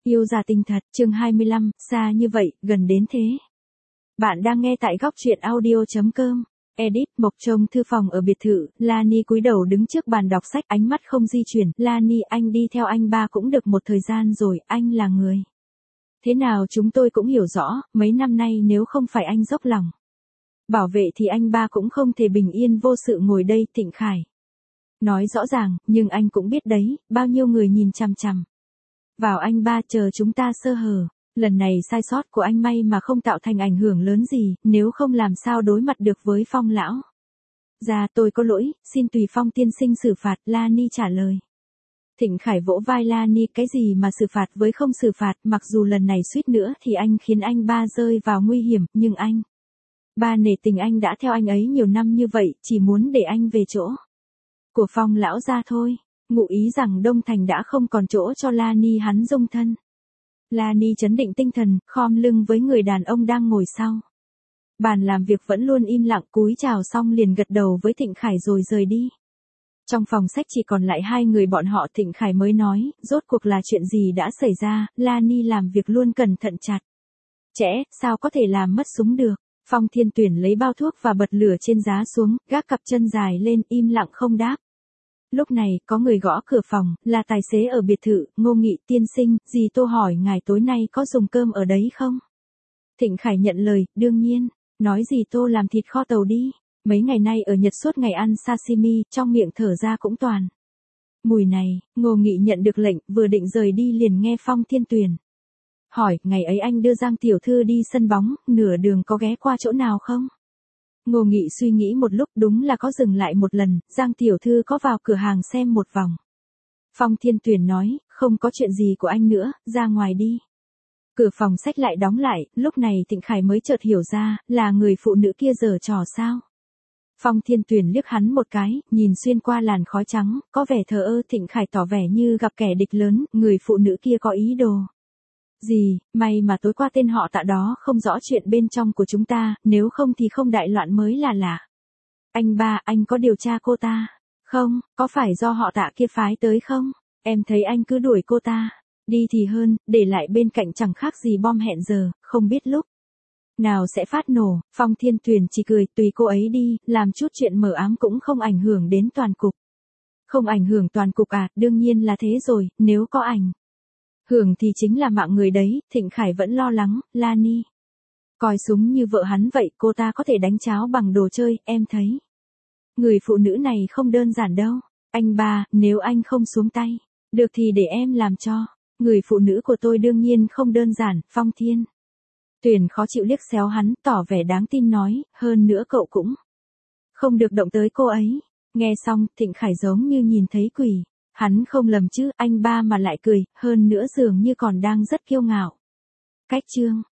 Yêu giả tình thật, chương 25, xa như vậy, gần đến thế. Bạn đang nghe tại góc truyện audio.com. Edit, Mộc trông thư phòng ở biệt thự, Lani cúi đầu đứng trước bàn đọc sách, ánh mắt không di chuyển. Lani, anh đi theo anh ba cũng được một thời gian rồi, anh là người. Thế nào chúng tôi cũng hiểu rõ, mấy năm nay nếu không phải anh dốc lòng bảo vệ thì anh ba cũng không thể bình yên vô sự ngồi đây. Thịnh Khải nói rõ ràng, nhưng anh cũng biết đấy, bao nhiêu người nhìn chằm chằm vào anh ba, chờ chúng ta sơ hở. Lần này sai sót của anh may mà không tạo thành ảnh hưởng lớn gì, nếu không làm sao đối mặt được với Phong lão. Dạ tôi có lỗi, xin tùy Phong tiên sinh xử phạt, Lani trả lời. Thịnh Khải vỗ vai Lani, cái gì mà xử phạt với không xử phạt, mặc dù lần này suýt nữa thì anh khiến anh ba rơi vào nguy hiểm, nhưng anh ba nể tình anh đã theo anh ấy nhiều năm như vậy, chỉ muốn để anh về chỗ của Phong lão ra thôi. Ngụ ý rằng Đông Thành đã không còn chỗ cho Lani hắn dung thân. Lani trấn định tinh thần, khom lưng với người đàn ông đang ngồi sau bàn làm việc, vẫn luôn im lặng, cúi chào xong liền gật đầu với Thịnh Khải rồi rời đi. Trong phòng sách chỉ còn lại hai người bọn họ. Thịnh Khải mới nói, rốt cuộc là chuyện gì đã xảy ra. Lani làm việc luôn cẩn thận chặt chẽ, sao có thể làm mất súng được. Phong Thiên Tuyển lấy bao thuốc và bật lửa trên giá xuống, gác cặp chân dài lên, im lặng không đáp. Lúc này, có người gõ cửa phòng, là tài xế ở biệt thự. Ngô Nghị tiên sinh, dì Tô hỏi ngài tối nay có dùng cơm ở đấy không? Thịnh Khải nhận lời, đương nhiên. Nói dì Tô làm thịt kho tàu đi. Mấy ngày nay ở Nhật suốt ngày ăn sashimi, trong miệng thở ra cũng toàn mùi này. Ngô Nghị nhận được lệnh, vừa định rời đi liền nghe Phong Thiên Tuyển hỏi, ngày ấy anh đưa Giang tiểu thư đi sân bóng, nửa đường có ghé qua chỗ nào không? Ngô Nghị suy nghĩ một lúc, đúng là có dừng lại một lần. Giang tiểu thư có vào cửa hàng xem một vòng. Phong Thiên Tuyển nói, không có chuyện gì của anh nữa, ra ngoài đi. Cửa phòng sách lại đóng lại, lúc này Thịnh Khải mới chợt hiểu ra, là người phụ nữ kia giở trò sao. Phong Thiên Tuyển liếc hắn một cái, nhìn xuyên qua làn khói trắng, có vẻ thờ ơ. Thịnh Khải tỏ vẻ như gặp kẻ địch lớn, người phụ nữ kia có ý đồ gì, may mà tối qua tên họ Tạ đó không rõ chuyện bên trong của chúng ta, nếu không thì không đại loạn mới là lạ. Anh ba, anh có điều tra cô ta không? Có phải do họ Tạ kia phái tới không? Em thấy anh cứ đuổi cô ta đi thì hơn, để lại bên cạnh chẳng khác gì bom hẹn giờ, không biết lúc nào sẽ phát nổ. Phong Thiên Tuyển chỉ cười, tùy cô ấy đi, làm chút chuyện mờ ám cũng không ảnh hưởng đến toàn cục. Không ảnh hưởng toàn cục à? Đương nhiên là thế rồi, nếu có ảnh hưởng thì chính là mạng người đấy. Thịnh Khải vẫn lo lắng, Lani coi súng như vợ hắn vậy, cô ta có thể đánh cháo bằng đồ chơi, em thấy người phụ nữ này không đơn giản đâu. Anh ba, nếu anh không xuống tay được thì để em làm cho. Người phụ nữ của tôi đương nhiên không đơn giản. Phong Thiên Tuyển khó chịu liếc xéo hắn, tỏ vẻ đáng tin nói, hơn nữa cậu cũng không được động tới cô ấy. Nghe xong, Thịnh Khải giống như nhìn thấy quỷ. Hắn không lầm chứ, anh ba mà lại cười, hơn nữa dường như còn đang rất kiêu ngạo. Cách chương